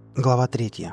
Глава 3.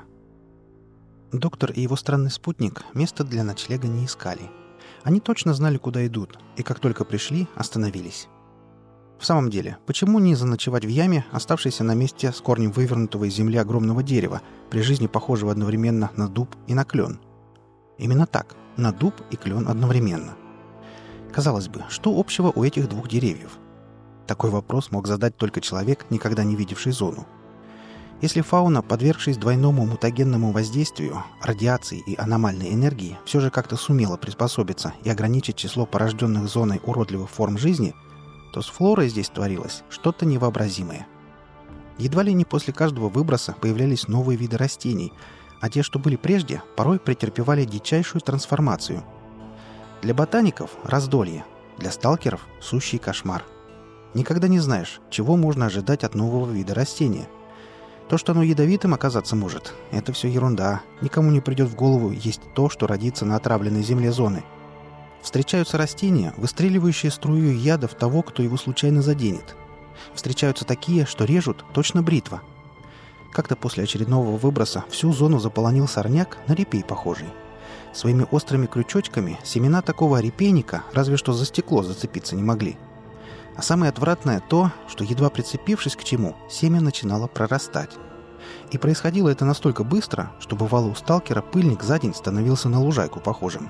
Доктор и его странный спутник место для ночлега не искали. Они точно знали, куда идут, и как только пришли, остановились. В самом деле, почему не заночевать в яме, оставшейся на месте с корнем вывернутого из земли огромного дерева, при жизни похожего одновременно на дуб и на клен? Именно так, на дуб и клен одновременно. Казалось бы, что общего у этих двух деревьев? Такой вопрос мог задать только человек, никогда не видевший зону. Если фауна, подвергшись двойному мутагенному воздействию, радиации и аномальной энергии, все же как-то сумела приспособиться и ограничить число порожденных зоной уродливых форм жизни, то с флорой здесь творилось что-то невообразимое. Едва ли не после каждого выброса появлялись новые виды растений, а те, что были прежде, порой претерпевали дичайшую трансформацию. Для ботаников – раздолье, для сталкеров – сущий кошмар. Никогда не знаешь, чего можно ожидать от нового вида растения. То, что оно ядовитым оказаться может, это все ерунда. Никому не придет в голову есть то, что родится на отравленной земле зоны. Встречаются растения, выстреливающие струю яда в того, кто его случайно заденет. Встречаются такие, что режут точно бритва. Как-то после очередного выброса всю зону заполонил сорняк, на репей похожий. Своими острыми крючочками семена такого репейника разве что за стекло зацепиться не могли. А самое отвратное то, что, едва прицепившись к чему, семя начинало прорастать. И происходило это настолько быстро, что бывало у сталкера пыльник за день становился на лужайку похожим.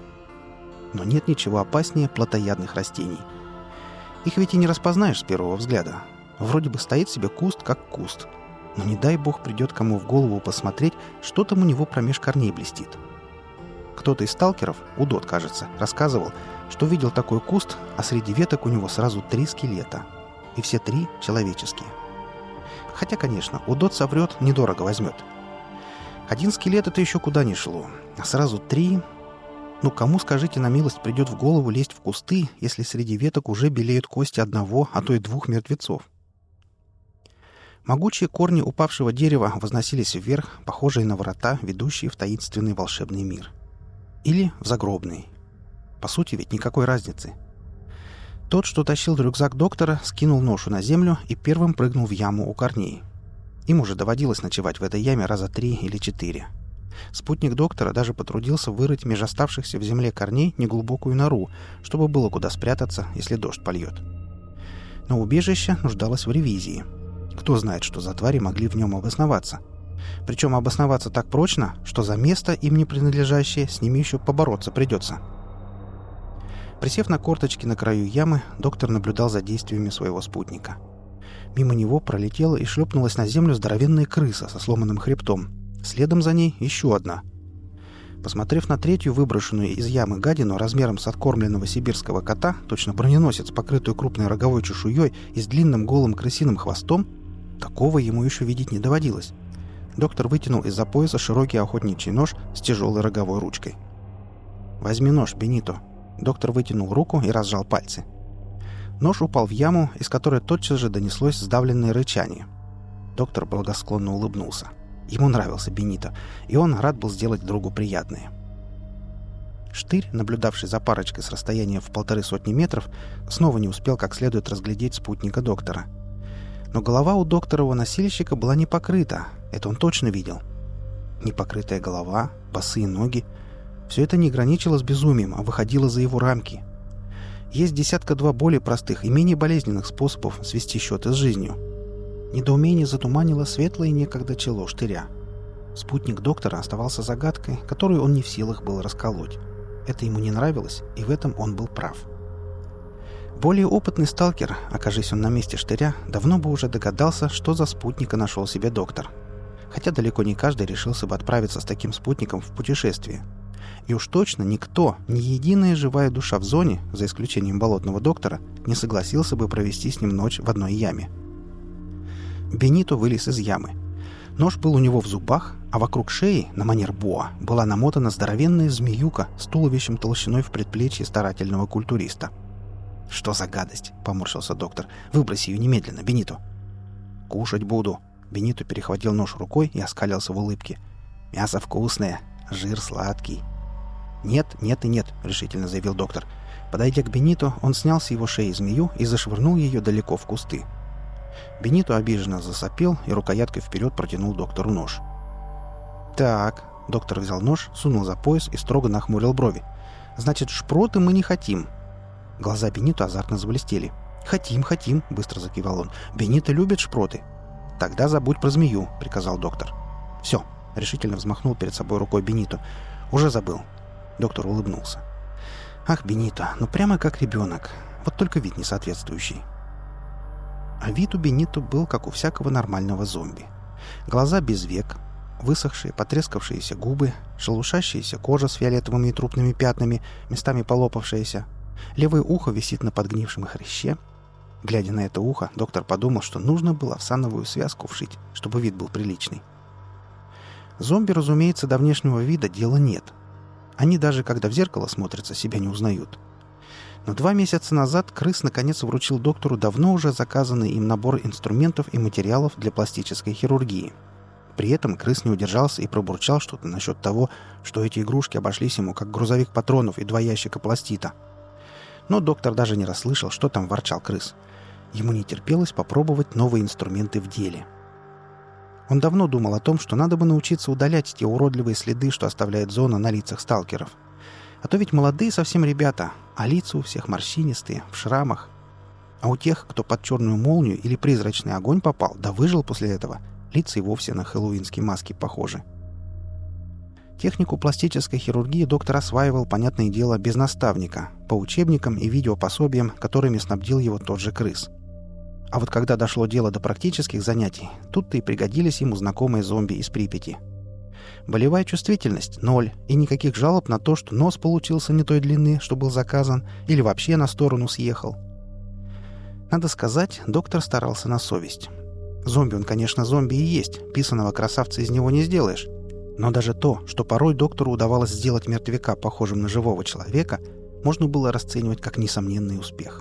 Но нет ничего опаснее плотоядных растений. Их ведь и не распознаешь с первого взгляда. Вроде бы стоит себе куст как куст. Но не дай бог придет кому в голову посмотреть, что там у него промеж корней блестит. Кто-то из сталкеров, Удот, кажется, рассказывал, что видел такой куст, а среди веток у него сразу 3 скелета. И все 3 человеческие. Хотя, конечно, Удот соврет, недорого возьмет. 1 скелет — это еще куда ни шло. А сразу 3... Ну, кому, скажите на милость, придет в голову лезть в кусты, если среди веток уже белеют кости одного, а то и 2 мертвецов? Могучие корни упавшего дерева возносились вверх, похожие на врата, ведущие в таинственный волшебный мир. Или в загробный. По сути, ведь никакой разницы. Тот, что тащил рюкзак доктора, скинул ношу на землю и первым прыгнул в яму у корней. Им уже доводилось ночевать в этой яме раза 3 или 4. Спутник доктора даже потрудился вырыть меж оставшихся в земле корней неглубокую нору, чтобы было куда спрятаться, если дождь польет. Но убежище нуждалось в ревизии. Кто знает, что за твари могли в нем обосноваться. Причем обосноваться так прочно, что за место, им не принадлежащее, с ними еще побороться придется. Присев на корточки на краю ямы, доктор наблюдал за действиями своего спутника. Мимо него пролетела и шлепнулась на землю здоровенная крыса со сломанным хребтом. Следом за ней еще одна. Посмотрев на третью выброшенную из ямы гадину размером с откормленного сибирского кота, точно броненосец, покрытую крупной роговой чешуей и с длинным голым крысиным хвостом, такого ему еще видеть не доводилось. Доктор вытянул из-за пояса широкий охотничий нож с тяжелой роговой ручкой. «Возьми нож, Бенито». Доктор вытянул руку и разжал пальцы. Нож упал в яму, из которой тотчас же донеслось сдавленное рычание. Доктор благосклонно улыбнулся. Ему нравился Бенито, и он рад был сделать другу приятное. Штырь, наблюдавший за парочкой с расстояния в 150 метров, снова не успел как следует разглядеть спутника доктора. Но голова у докторова-носильщика была не покрыта, это он точно видел. Непокрытая голова, босые ноги — все это не граничило с безумием, а выходило за его рамки. Есть 1-2 более простых и менее болезненных способов свести счеты с жизнью. Недоумение затуманило светлое некогда чело штыря. Спутник доктора оставался загадкой, которую он не в силах был расколоть. Это ему не нравилось, и в этом он был прав. Более опытный сталкер, окажись он на месте штыря, давно бы уже догадался, что за спутника нашел себе доктор. Хотя далеко не каждый решился бы отправиться с таким спутником в путешествие. И уж точно никто, ни единая живая душа в зоне, за исключением болотного доктора, не согласился бы провести с ним ночь в одной яме. Бенито вылез из ямы. Нож был у него в зубах, а вокруг шеи, на манер боа, была намотана здоровенная змеюка с туловищем толщиной в предплечье старательного культуриста. «Что за гадость?» — поморщился доктор. «Выброси ее немедленно, Бенито». «Кушать буду». Бенито перехватил нож рукой и оскалился в улыбке. «Мясо вкусное, жир сладкий». «Нет, нет и нет», — решительно заявил доктор. Подойдя к Бенито, он снял с его шеи змею и зашвырнул ее далеко в кусты. Бенито обиженно засопел и рукояткой вперед протянул доктору нож. «Так», — доктор взял нож, сунул за пояс и строго нахмурил брови. «Значит, шпроты мы не хотим». Глаза Бенито азартно заблестели. «Хотим», — быстро закивал он. «Бенито любит шпроты». «Тогда забудь про змею», — приказал доктор. «Все», — решительно взмахнул перед собой рукой Бенито. «Уже забыл». Доктор улыбнулся. «Ах, Бенито, ну прямо как ребенок. Вот только вид несоответствующий». А вид у Бенито был, как у всякого нормального зомби. Глаза без век, высохшие, потрескавшиеся губы, шелушащаяся кожа с фиолетовыми и трупными пятнами, местами полопавшаяся. Левое ухо висит на подгнившем хряще. Глядя на это ухо, доктор подумал, что нужно было в сановую связку вшить, чтобы вид был приличный. Зомби, разумеется, до внешнего вида дела нет. Они даже, когда в зеркало смотрятся, себя не узнают. Но 2 месяца назад крыс наконец вручил доктору давно уже заказанный им набор инструментов и материалов для пластической хирургии. При этом крыс не удержался и пробурчал что-то насчет того, что эти игрушки обошлись ему как грузовик патронов и 2 ящика пластита. Но доктор даже не расслышал, что там ворчал крыс. Ему не терпелось попробовать новые инструменты в деле. Он давно думал о том, что надо бы научиться удалять те уродливые следы, что оставляет зона на лицах сталкеров. А то ведь молодые совсем ребята, а лица у всех морщинистые, в шрамах. А у тех, кто под черную молнию или призрачный огонь попал, да выжил после этого, лица и вовсе на хэллоуинские маски похожи. Технику пластической хирургии доктор осваивал, понятное дело, без наставника, по учебникам и видеопособиям, которыми снабдил его тот же крыс. А вот когда дошло дело до практических занятий, тут-то и пригодились ему знакомые зомби из Припяти. Болевая чувствительность – 0, и никаких жалоб на то, что нос получился не той длины, что был заказан, или вообще на сторону съехал. Надо сказать, доктор старался на совесть. Зомби он, конечно, зомби и есть, писаного красавца из него не сделаешь. Но даже то, что порой доктору удавалось сделать мертвяка похожим на живого человека, можно было расценивать как несомненный успех.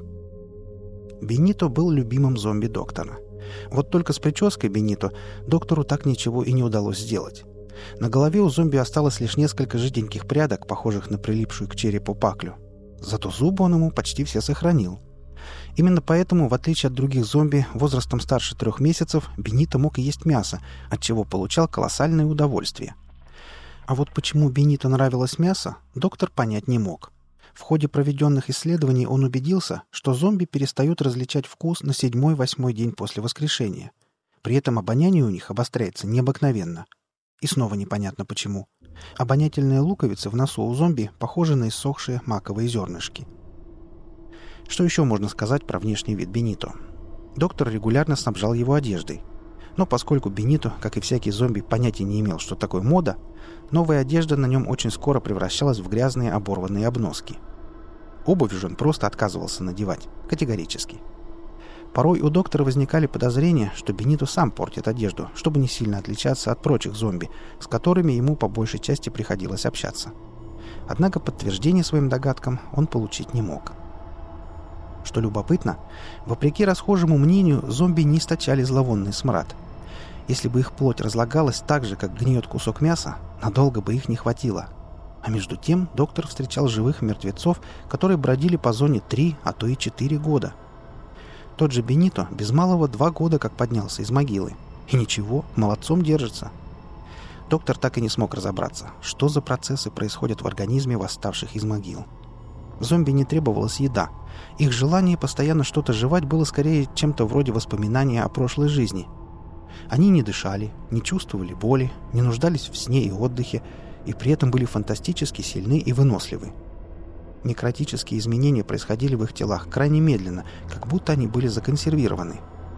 Бенито был любимым зомби доктора. Вот только с прической Бенито доктору так ничего и не удалось сделать. На голове у зомби осталось лишь несколько жиденьких прядок, похожих на прилипшую к черепу паклю. Зато зубы он ему почти все сохранил. Именно поэтому, в отличие от других зомби, возрастом старше 3 месяцев, Бенито мог есть мясо, от чего получал колоссальное удовольствие. А вот почему Бенито нравилось мясо, доктор понять не мог. В ходе проведенных исследований он убедился, что зомби перестают различать вкус на 7-8 день после воскрешения. При этом обоняние у них обостряется необыкновенно. И снова непонятно почему. Обонятельные луковицы в носу у зомби похожи на иссохшие маковые зернышки. Что еще можно сказать про внешний вид Бенито? Доктор регулярно снабжал его одеждой. Но поскольку Бенито, как и всякий зомби, понятия не имел, что такое мода, новая одежда на нем очень скоро превращалась в грязные оборванные обноски. Обувь же он просто отказывался надевать. Категорически. Порой у доктора возникали подозрения, что Бенито сам портит одежду, чтобы не сильно отличаться от прочих зомби, с которыми ему по большей части приходилось общаться. Однако подтверждения своим догадкам он получить не мог. Что любопытно, вопреки расхожему мнению, зомби не источали зловонный смрад. Если бы их плоть разлагалась так же, как гниет кусок мяса, надолго бы их не хватило. А между тем доктор встречал живых мертвецов, которые бродили по зоне 3, а то и 4 года. Тот же Бенито без малого 2 года как поднялся из могилы. И ничего, молодцом держится. Доктор так и не смог разобраться, что за процессы происходят в организме восставших из могил. Зомби не требовалась еда. Их желание постоянно что-то жевать было скорее чем-то вроде воспоминания о прошлой жизни. Они не дышали, не чувствовали боли, не нуждались в сне и отдыхе, и при этом были фантастически сильны и выносливы. Некротические изменения происходили в их телах крайне медленно, как будто они были законсервированы.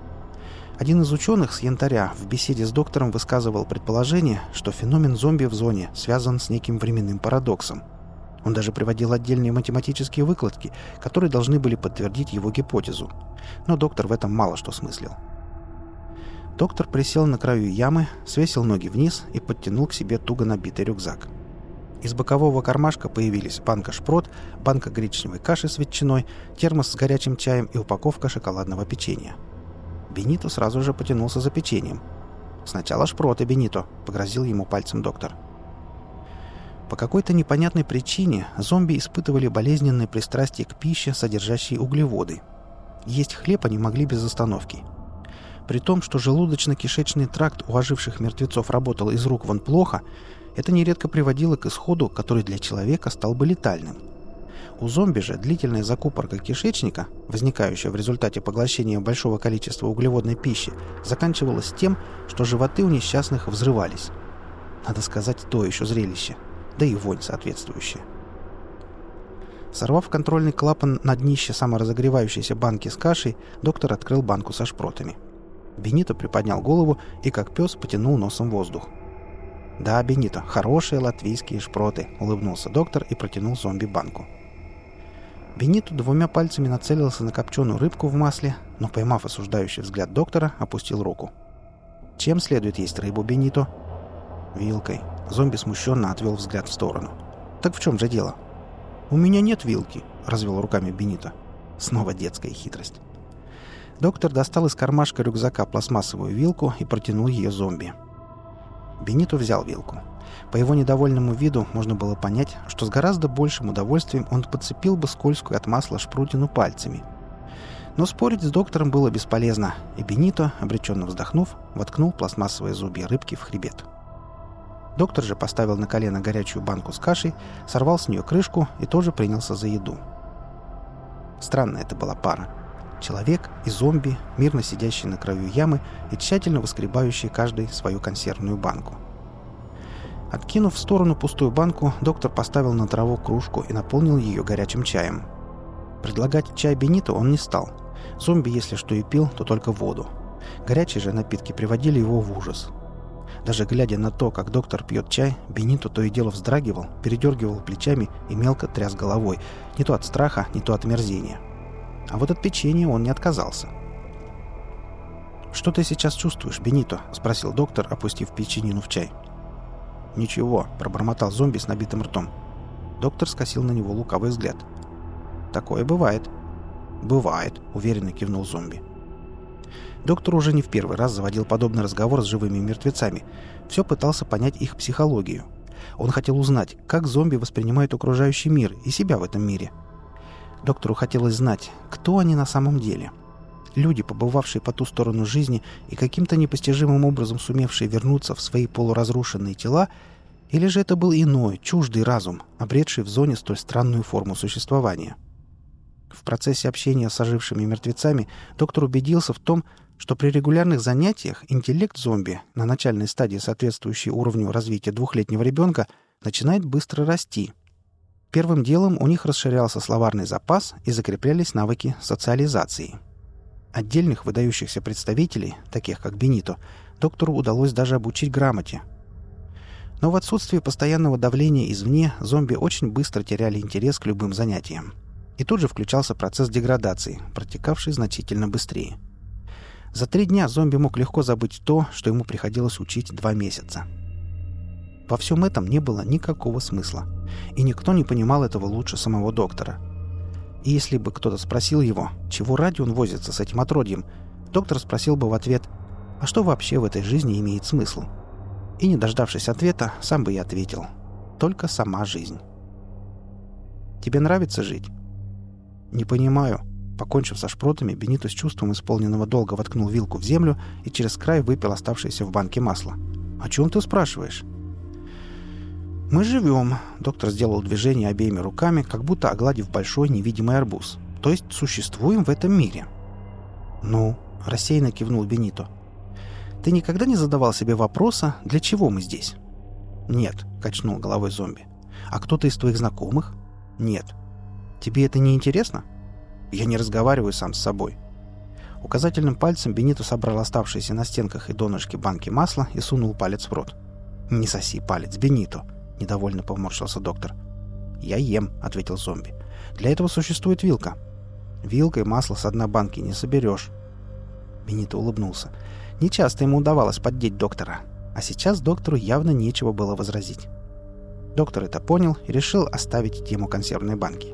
Один из ученых с Янтаря в беседе с доктором высказывал предположение, что феномен зомби в зоне связан с неким временным парадоксом. Он даже приводил отдельные математические выкладки, которые должны были подтвердить его гипотезу. Но доктор в этом мало что смыслил. Доктор присел на краю ямы, свесил ноги вниз и подтянул к себе туго набитый рюкзак. Из бокового кармашка появились банка шпрот, банка гречневой каши с ветчиной, термос с горячим чаем и упаковка шоколадного печенья. Бенито сразу же потянулся за печеньем. «Сначала шпроты, Бенито», — погрозил ему пальцем доктор. По какой-то непонятной причине зомби испытывали болезненное пристрастие к пище, содержащей углеводы. Есть хлеб они могли без остановки. При том, что желудочно-кишечный тракт у оживших мертвецов работал из рук вон плохо, это нередко приводило к исходу, который для человека стал бы летальным. У зомби же длительная закупорка кишечника, возникающая в результате поглощения большого количества углеводной пищи, заканчивалась тем, что животы у несчастных взрывались. Надо сказать, то еще зрелище, да и вонь соответствующая. Сорвав контрольный клапан на днище саморазогревающейся банки с кашей, доктор открыл банку со шпротами. Бенито приподнял голову и, как пес, потянул носом воздух. «Да, Бенито, хорошие латвийские шпроты», — улыбнулся доктор и протянул зомби банку. Бенито 2 пальцами нацелился на копченую рыбку в масле, но, поймав осуждающий взгляд доктора, опустил руку. «Чем следует есть рыбу, Бенито?» «Вилкой». Зомби смущенно отвел взгляд в сторону. «Так в чем же дело?» «У меня нет вилки», — развел руками Бенито. Снова детская хитрость. Доктор достал из кармашка рюкзака пластмассовую вилку и протянул ее зомби. Бенито взял вилку. По его недовольному виду можно было понять, что с гораздо большим удовольствием он подцепил бы скользкую от масла шпрутину пальцами. Но спорить с доктором было бесполезно, и Бенито, обреченно вздохнув, воткнул пластмассовые зубья рыбки в хребет. Доктор же поставил на колено горячую банку с кашей, сорвал с нее крышку и тоже принялся за еду. Странная это была пара. Человек и зомби, мирно сидящие на краю ямы и тщательно выскребающие каждый свою консервную банку. Откинув в сторону пустую банку, доктор поставил на траву кружку и наполнил ее горячим чаем. Предлагать чай Бенито он не стал. Зомби, если что и пил, то только воду. Горячие же напитки приводили его в ужас. Даже глядя на то, как доктор пьет чай, Бенито то и дело вздрагивал, передергивал плечами и мелко тряс головой, не то от страха, не то от омерзения. А вот от печенья он не отказался. «Что ты сейчас чувствуешь, Бенито?» — спросил доктор, опустив печенину в чай. «Ничего», — пробормотал зомби с набитым ртом. Доктор скосил на него лукавый взгляд. «Такое бывает». «Бывает», — уверенно кивнул зомби. Доктор уже не в первый раз заводил подобный разговор с живыми мертвецами. Все пытался понять их психологию. Он хотел узнать, как зомби воспринимают окружающий мир и себя в этом мире. Доктору хотелось знать, кто они на самом деле. Люди, побывавшие по ту сторону жизни и каким-то непостижимым образом сумевшие вернуться в свои полуразрушенные тела, или же это был иной, чуждый разум, обретший в зоне столь странную форму существования. В процессе общения с ожившими мертвецами доктор убедился в том, что при регулярных занятиях интеллект зомби на начальной стадии, соответствующей уровню развития 2-летнего ребенка, начинает быстро расти. Первым делом у них расширялся словарный запас и закреплялись навыки социализации. Отдельных выдающихся представителей, таких как Бенито, доктору удалось даже обучить грамоте. Но в отсутствие постоянного давления извне зомби очень быстро теряли интерес к любым занятиям. И тут же включался процесс деградации, протекавший значительно быстрее. За 3 дня зомби мог легко забыть то, что ему приходилось учить 2 месяца. Во всем этом не было никакого смысла, и никто не понимал этого лучше самого доктора. И если бы кто-то спросил его, чего ради он возится с этим отродьем, доктор спросил бы в ответ: «А что вообще в этой жизни имеет смысл?» И, не дождавшись ответа, сам бы и ответил: «Только сама жизнь». «Тебе нравится жить?» «Не понимаю». Покончив со шпротами, Бенито с чувством исполненного долга воткнул вилку в землю и через край выпил оставшееся в банке масло. «О чем ты спрашиваешь?» «Мы живем», — доктор сделал движение обеими руками, как будто огладив большой невидимый арбуз. «То есть существуем в этом мире». «Ну», — рассеянно кивнул Бенито. «Ты никогда не задавал себе вопроса, для чего мы здесь?» «Нет», — качнул головой зомби. «А кто-то из твоих знакомых?» «Нет». «Тебе это не интересно?» «Я не разговариваю сам с собой». Указательным пальцем Бенито собрал оставшиеся на стенках и донышке банки масла и сунул палец в рот. «Не соси палец, Бенито», — недовольно поморщился доктор. «Я ем», — ответил зомби. «Для этого существует вилка». «Вилкой масло с дна банки не соберешь». Бенито улыбнулся. Нечасто ему удавалось поддеть доктора, а сейчас доктору явно нечего было возразить. Доктор это понял и решил оставить тему консервной банки.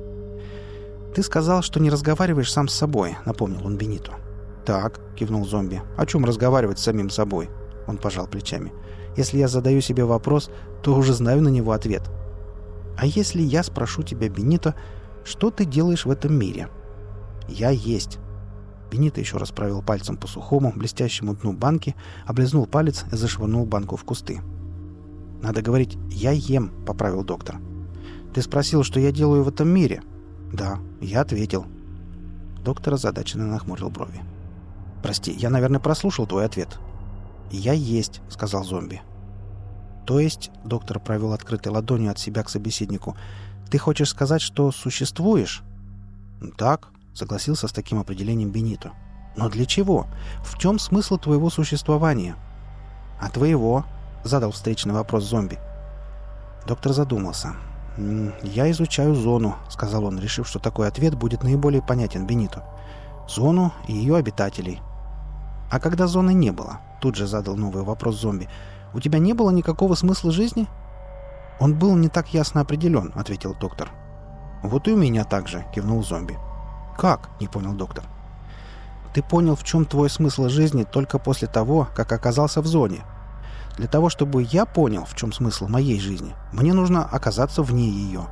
«Ты сказал, что не разговариваешь сам с собой», — напомнил он Бенито. «Так», — кивнул зомби. «О чем разговаривать с самим собой?» Он пожал плечами. «Если я задаю себе вопрос, то уже знаю на него ответ. А если я спрошу тебя, Бенито, что ты делаешь в этом мире?» «Я есть». Бенито еще раз провел пальцем по сухому, блестящему дну банки, облизнул палец и зашвырнул банку в кусты. «Надо говорить «я ем», — поправил доктор. «Ты спросил, что я делаю в этом мире?» «Да, я ответил». Доктор озадаченно нахмурил брови. «Прости, я, наверное, прослушал твой ответ». «Я есть», — сказал зомби. «То есть», — доктор провел открытой ладонью от себя к собеседнику, «ты хочешь сказать, что существуешь?» «Так», — согласился с таким определением Бенито. «Но для чего? В чем смысл твоего существования?» «А твоего?» — задал встречный вопрос зомби. Доктор задумался. «Я изучаю зону», — сказал он, решив, что такой ответ будет наиболее понятен Бенито. «Зону и ее обитателей». «А когда зоны не было?» — тут же задал новый вопрос зомби. «У тебя не было никакого смысла жизни?» «Он был не так ясно определен», — ответил доктор. «Вот и у меня так же», — кивнул зомби. «Как?» — не понял доктор. «Ты понял, в чем твой смысл жизни только после того, как оказался в зоне. Для того, чтобы я понял, в чем смысл моей жизни, мне нужно оказаться вне ее».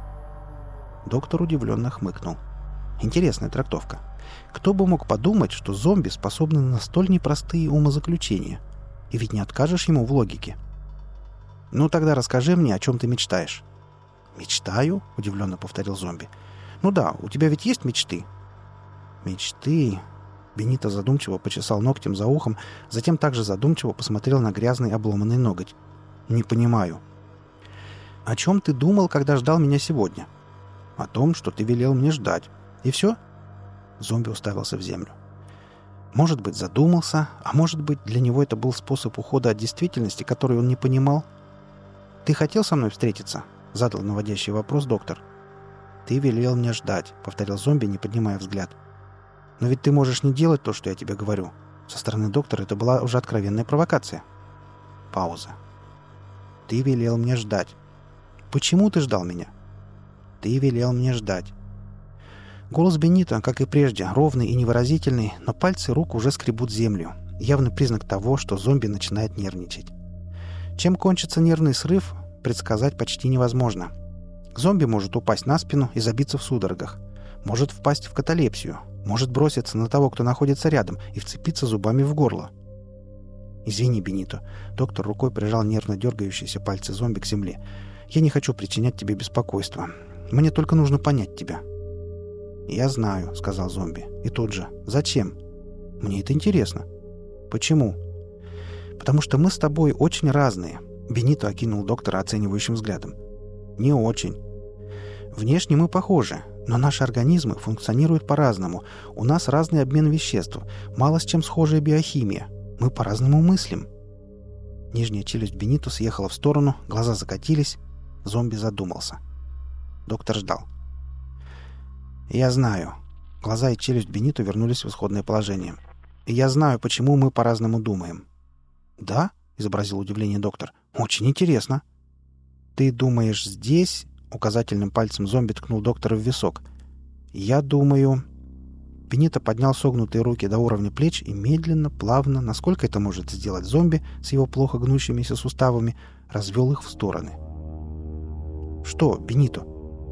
Доктор удивленно хмыкнул. Интересная трактовка. Кто бы мог подумать, что зомби способны на столь непростые умозаключения? И ведь не откажешь ему в логике. «Ну тогда расскажи мне, о чем ты мечтаешь». «Мечтаю?» — удивленно повторил зомби. «Ну да, у тебя ведь есть мечты?» «Мечты...» Бенито задумчиво почесал ногтем за ухом, затем также задумчиво посмотрел на грязный обломанный ноготь. «Не понимаю». «О чем ты думал, когда ждал меня сегодня?» «О том, что ты велел мне ждать. И все?» Зомби уставился в землю. Может быть, задумался, а может быть, для него это был способ ухода от действительности, который он не понимал. «Ты хотел со мной встретиться?» — задал наводящий вопрос доктор. «Ты велел мне ждать», — повторил зомби, не поднимая взгляд. «Но ведь ты можешь не делать то, что я тебе говорю». Со стороны доктора это была уже откровенная провокация. Пауза. «Ты велел мне ждать». «Почему ты ждал меня?» «Ты велел мне ждать». Голос Бенито, как и прежде, ровный и невыразительный, но пальцы рук уже скребут землю. Явный признак того, что зомби начинает нервничать. Чем кончится нервный срыв, предсказать почти невозможно. Зомби может упасть на спину и забиться в судорогах. Может впасть в каталепсию. Может броситься на того, кто находится рядом, и вцепиться зубами в горло. «Извини, Бенито». Доктор рукой прижал нервно дергающиеся пальцы зомби к земле. «Я не хочу причинять тебе беспокойство. Мне только нужно понять тебя». «Я знаю», — сказал зомби. И тут же. «Зачем?» «Мне это интересно». «Почему?» «Потому что мы с тобой очень разные». Бенито окинул доктора оценивающим взглядом. «Не очень. Внешне мы похожи, но наши организмы функционируют по-разному. У нас разный обмен веществ, мало с чем схожая биохимия. Мы по-разному мыслим». Нижняя челюсть Бенито съехала в сторону, глаза закатились. Зомби задумался. Доктор ждал. «Я знаю». Глаза и челюсть Бенито вернулись в исходное положение. «И я знаю, почему мы по-разному думаем». «Да?» — изобразил удивление доктор. «Очень интересно». «Ты думаешь здесь?» — указательным пальцем зомби ткнул доктора в висок. «Я думаю...» Бенито поднял согнутые руки до уровня плеч и медленно, плавно, насколько это может сделать зомби с его плохо гнущимися суставами, развел их в стороны. «Что, Бенито?»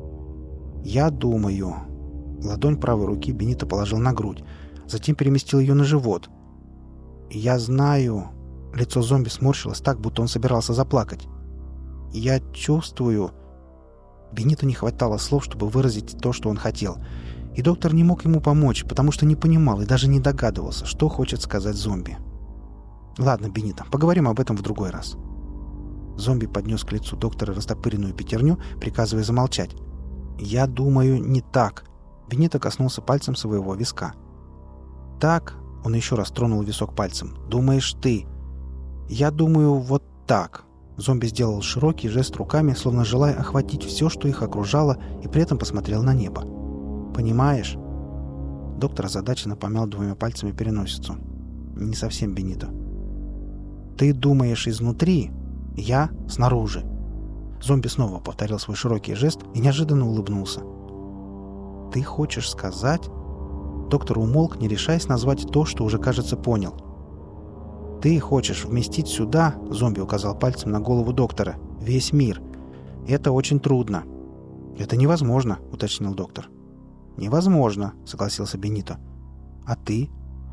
«Я думаю...» Ладонь правой руки Бенито положил на грудь, затем переместил ее на живот. «Я знаю...» Лицо зомби сморщилось так, будто он собирался заплакать. «Я чувствую...» Бенито не хватало слов, чтобы выразить то, что он хотел. И доктор не мог ему помочь, потому что не понимал и даже не догадывался, что хочет сказать зомби. «Ладно, Бенито, поговорим об этом в другой раз». Зомби поднес к лицу доктора растопыренную пятерню, приказывая замолчать. «Я думаю, не так». Бенито коснулся пальцем своего виска. «Так...» — он еще раз тронул висок пальцем. «Думаешь ты...» «Я думаю, вот так...» Зомби сделал широкий жест руками, словно желая охватить все, что их окружало, и при этом посмотрел на небо. «Понимаешь?» Доктор озадаченно помял двумя пальцами переносицу. «Не совсем, Бенито». «Ты думаешь изнутри, я снаружи». Зомби снова повторил свой широкий жест и неожиданно улыбнулся. «Ты хочешь сказать...» Доктор умолк, не решаясь назвать то, что уже, кажется, понял. «Ты хочешь вместить сюда, — зомби указал пальцем на голову доктора, — весь мир. Это очень трудно». «Это невозможно», — уточнил доктор. «Невозможно», — согласился Бенито. «А ты?»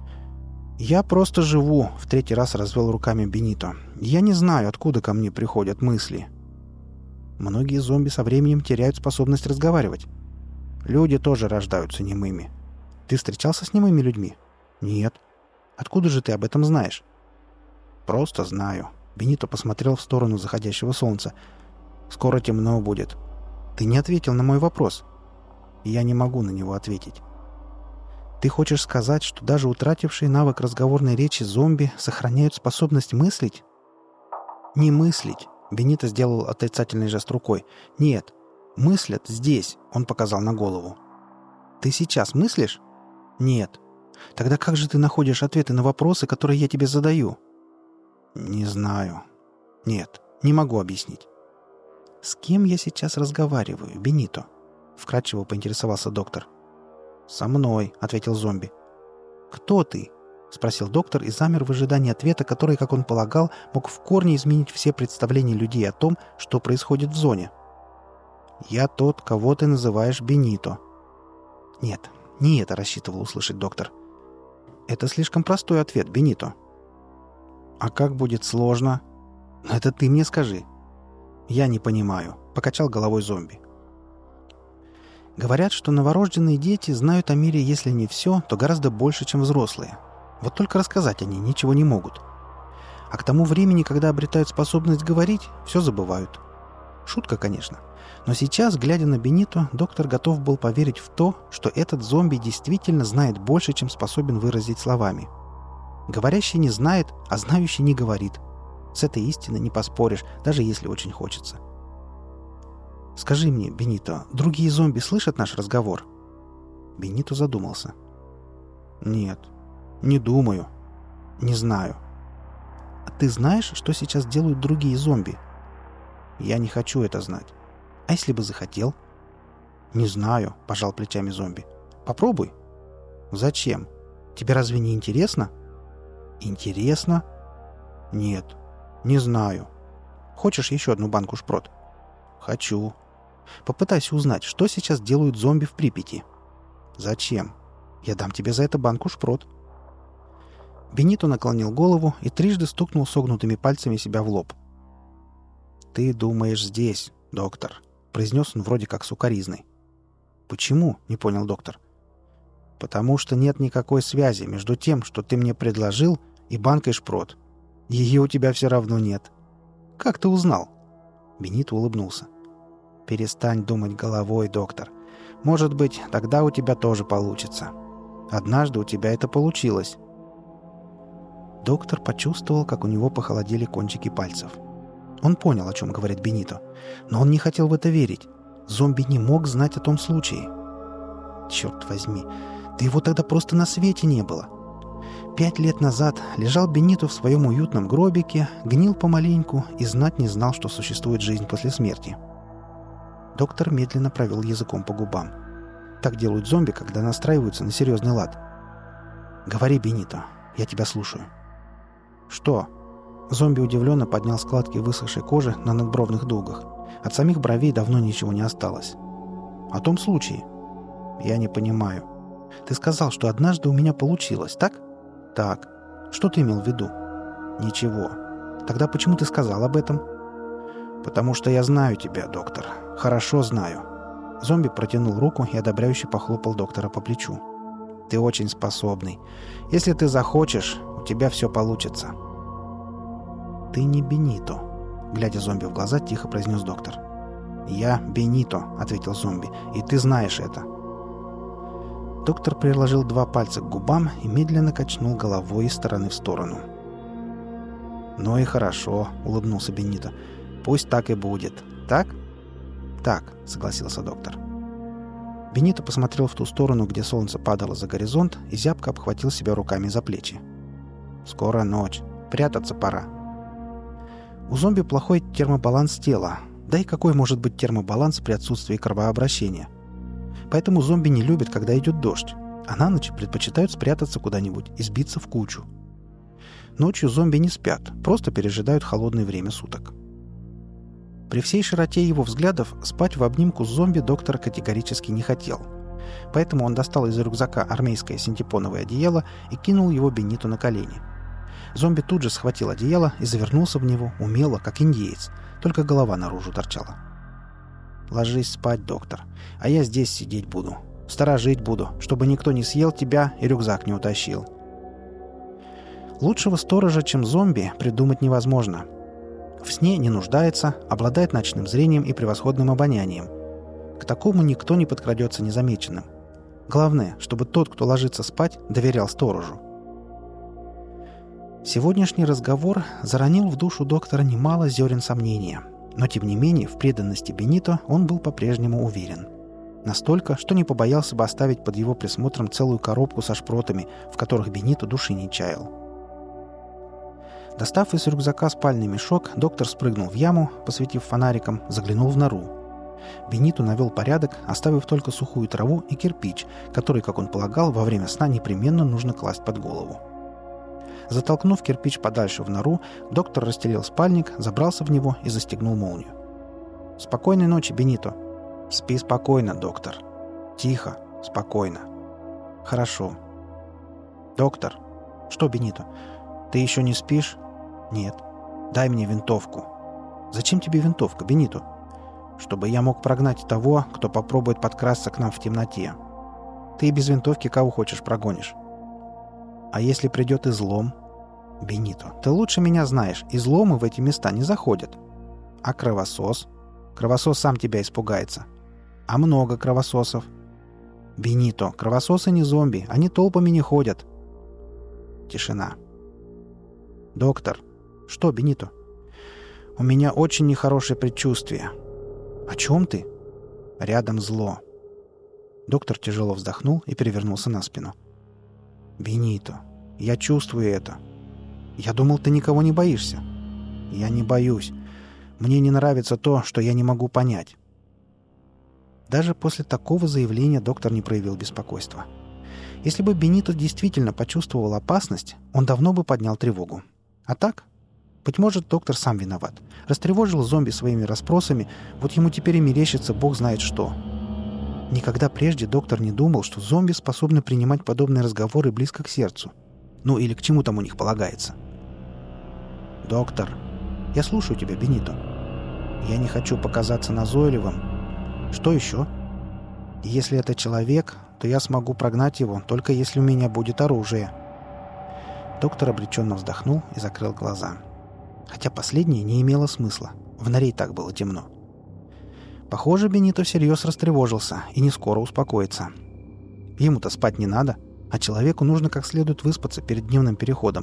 «Я просто живу», — в третий раз развел руками Бенито. «Я не знаю, откуда ко мне приходят мысли». Многие зомби со временем теряют способность разговаривать. Люди тоже рождаются немыми. Ты встречался с немыми людьми? Нет. Откуда же ты об этом знаешь? Просто знаю. Бенито посмотрел в сторону заходящего солнца. Скоро темно будет. Ты не ответил на мой вопрос. Я не могу на него ответить. Ты хочешь сказать, что даже утратившие навык разговорной речи зомби сохраняют способность мыслить? Не мыслить. Бенито сделал отрицательный жест рукой. «Нет, мыслят здесь», — он показал на голову. «Ты сейчас мыслишь?» «Нет». «Тогда как же ты находишь ответы на вопросы, которые я тебе задаю?» «Не знаю. Нет, не могу объяснить». «С кем я сейчас разговариваю, Бенито?» — вкратчиво поинтересовался доктор. «Со мной», — ответил зомби. «Кто ты?» — спросил доктор и замер в ожидании ответа, который, как он полагал, мог в корне изменить все представления людей о том, что происходит в зоне. «Я тот, кого ты называешь Бенито». «Нет, не это рассчитывал услышать доктор. Это слишком простой ответ, Бенито». «А как будет сложно?» «Это ты мне скажи». «Я не понимаю», — покачал головой зомби. Говорят, что новорожденные дети знают о мире, если не все, то гораздо больше, чем взрослые. Вот только рассказать они ничего не могут. А к тому времени, когда обретают способность говорить, все забывают. Шутка, конечно. Но сейчас, глядя на Бенито, доктор готов был поверить в то, что этот зомби действительно знает больше, чем способен выразить словами. Говорящий не знает, а знающий не говорит. С этой истиной не поспоришь, даже если очень хочется. «Скажи мне, Бенито, другие зомби слышат наш разговор?» Бенито задумался. «Нет, не думаю. Не знаю». «А ты знаешь, что сейчас делают другие зомби?» «Я не хочу это знать». «А если бы захотел?» «Не знаю», — пожал плечами зомби. «Попробуй». «Зачем? Тебе разве не интересно?» «Интересно?» «Нет, не знаю». «Хочешь еще одну банку шпрот?» «Хочу». «Попытайся узнать, что сейчас делают зомби в Припяти». «Зачем? Я дам тебе за это банку шпрот». Бенито наклонил голову и трижды стукнул согнутыми пальцами себя в лоб. «Ты думаешь здесь, доктор», — произнес он вроде как с укоризной. «Почему?» — не понял доктор. «Потому что нет никакой связи между тем, что ты мне предложил, и банкой шпрот. Ее у тебя все равно нет». «Как ты узнал?» Бенито улыбнулся. «Перестань думать головой, доктор. Может быть, тогда у тебя тоже получится. Однажды у тебя это получилось». Доктор почувствовал, как у него похолодели кончики пальцев. Он понял, о чем говорит Бенито, но он не хотел в это верить. Зомби не мог знать о том случае. Черт возьми, да его тогда просто на свете не было. 5 лет назад лежал Бенито в своем уютном гробике, гнил помаленьку и знать не знал, что существует жизнь после смерти. Доктор медленно провел языком по губам. Так делают зомби, когда настраиваются на серьезный лад. «Говори, Бенито, я тебя слушаю». «Что?» Зомби удивленно поднял складки высохшей кожи на надбровных дугах. От самих бровей давно ничего не осталось. «О том случае». «Я не понимаю. Ты сказал, что однажды у меня получилось, так?» «Так. Что ты имел в виду?» «Ничего. Тогда почему ты сказал об этом?» «Потому что я знаю тебя, доктор. Хорошо знаю». Зомби протянул руку и одобряюще похлопал доктора по плечу. «Ты очень способный. Если ты захочешь, у тебя все получится». «Ты не Бенито», — глядя зомби в глаза, тихо произнес доктор. «Я Бенито», — ответил зомби, — «и ты знаешь это». Доктор приложил 2 пальца к губам и медленно качнул головой из стороны в сторону. «Ну и хорошо», — улыбнулся Бенито. «Пусть так и будет. Так?» «Так», — согласился доктор. Бенито посмотрел в ту сторону, где солнце падало за горизонт, и зябко обхватил себя руками за плечи. «Скоро ночь. Прятаться пора». У зомби плохой термобаланс тела. Да и какой может быть термобаланс при отсутствии кровообращения? Поэтому зомби не любят, когда идет дождь, а на ночь предпочитают спрятаться куда-нибудь и сбиться в кучу. Ночью зомби не спят, просто пережидают холодное время суток. При всей широте его взглядов спать в обнимку с зомби доктор категорически не хотел. Поэтому он достал из рюкзака армейское синтепоновое одеяло и кинул его Бениту на колени. Зомби тут же схватил одеяло и завернулся в него умело, как индеец, только голова наружу торчала. «Ложись спать, доктор, а я здесь сидеть буду. Сторожить буду, чтобы никто не съел тебя и рюкзак не утащил». Лучшего сторожа, чем зомби, придумать невозможно. В сне не нуждается, обладает ночным зрением и превосходным обонянием. К такому никто не подкрадется незамеченным. Главное, чтобы тот, кто ложится спать, доверял сторожу. Сегодняшний разговор заронил в душу доктора немало зерен сомнения, но тем не менее в преданности Бенито он был по-прежнему уверен. Настолько, что не побоялся бы оставить под его присмотром целую коробку со шпротами, в которых Бенито души не чаял. Достав из рюкзака спальный мешок, доктор спрыгнул в яму, посветив фонариком, заглянул в нору. Бенито навел порядок, оставив только сухую траву и кирпич, который, как он полагал, во время сна непременно нужно класть под голову. Затолкнув кирпич подальше в нору, доктор расстелил спальник, забрался в него и застегнул молнию. «Спокойной ночи, Бенито». «Спи спокойно, доктор». «Тихо, спокойно». «Хорошо». «Доктор». «Что, Бенито? Ты еще не спишь?» «Нет». «Дай мне винтовку». «Зачем тебе винтовка, Бенито?» «Чтобы я мог прогнать того, кто попробует подкрасться к нам в темноте. Ты и без винтовки кого хочешь прогонишь». «А если придет излом?» «Бенито, ты лучше меня знаешь, изломы в эти места не заходят». «А кровосос?» «Кровосос сам тебя испугается». «А много кровососов?» «Бенито, кровососы не зомби, они толпами не ходят». Тишина. «Доктор». «Что, Бенито?» «У меня очень нехорошее предчувствие». «О чем ты?» «Рядом зло». Доктор тяжело вздохнул и перевернулся на спину. «Бенито, я чувствую это. Я думал, ты никого не боишься». «Я не боюсь. Мне не нравится то, что я не могу понять». Даже после такого заявления доктор не проявил беспокойства. Если бы Бенито действительно почувствовал опасность, он давно бы поднял тревогу. А так? Быть может, доктор сам виноват. Растревожил зомби своими расспросами, вот ему теперь и мерещится бог знает что. Никогда прежде доктор не думал, что зомби способны принимать подобные разговоры близко к сердцу. Ну или к чему там у них полагается. «Доктор, я слушаю тебя, Бенито. Я не хочу показаться назойливым. Что еще? Если это человек, то я смогу прогнать его, только если у меня будет оружие». Доктор обреченно вздохнул и закрыл глаза. Хотя последнее не имело смысла. В норе и так было темно. Похоже, Бенито всерьез растревожился и не скоро успокоится. Ему-то спать не надо, а человеку нужно как следует выспаться перед дневным переходом.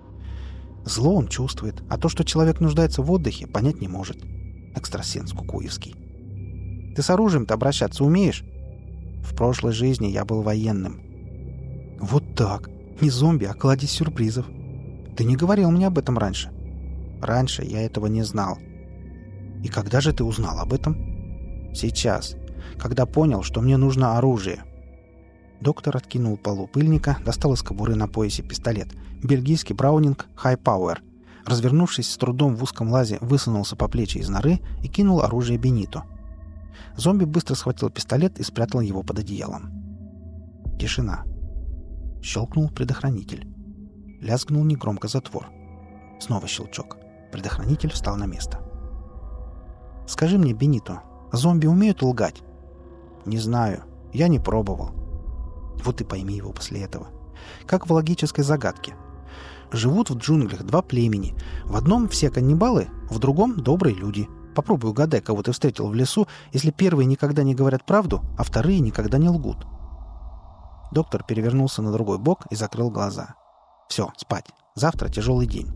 Зло он чувствует, а то, что человек нуждается в отдыхе, понять не может. Экстрасенс кукуевский. «Ты с оружием-то обращаться умеешь?» «В прошлой жизни я был военным». «Вот так. Не зомби, а кладезь сюрпризов. Ты не говорил мне об этом раньше». «Раньше я этого не знал». «И когда же ты узнал об этом?» «Сейчас. Когда понял, что мне нужно оружие». Доктор откинул полу пыльника, достал из кобуры на поясе пистолет. Бельгийский Браунинг High Power. Развернувшись с трудом в узком лазе, высунулся по плечи из норы и кинул оружие Бенито. Зомби быстро схватил пистолет и спрятал его под одеялом. Тишина. Щелкнул предохранитель. Лязгнул негромко затвор. Снова щелчок. Предохранитель встал на место. «Скажи мне, Бенито, зомби умеют лгать?» «Не знаю. Я не пробовал». Вот и пойми его после этого. Как в логической загадке. Живут в джунглях два племени. В одном все каннибалы, в другом добрые люди. Попробуй угадай, кого ты встретил в лесу, если первые никогда не говорят правду, а вторые никогда не лгут. Доктор перевернулся на другой бок и закрыл глаза. Все, спать. Завтра тяжелый день.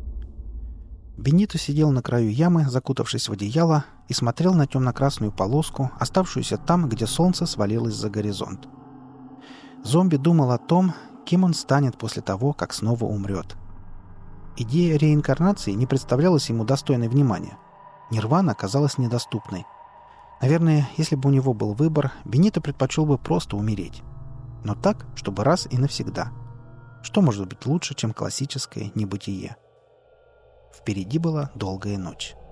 Бенито сидел на краю ямы, закутавшись в одеяло, и смотрел на темно-красную полоску, оставшуюся там, где солнце свалилось за горизонт. Зомби думал о том, кем он станет после того, как снова умрет. Идея реинкарнации не представлялась ему достойной внимания. Нирвана казалась недоступной. Наверное, если бы у него был выбор, Бенито предпочел бы просто умереть. Но так, чтобы раз и навсегда. Что может быть лучше, чем классическое небытие? Впереди была долгая ночь.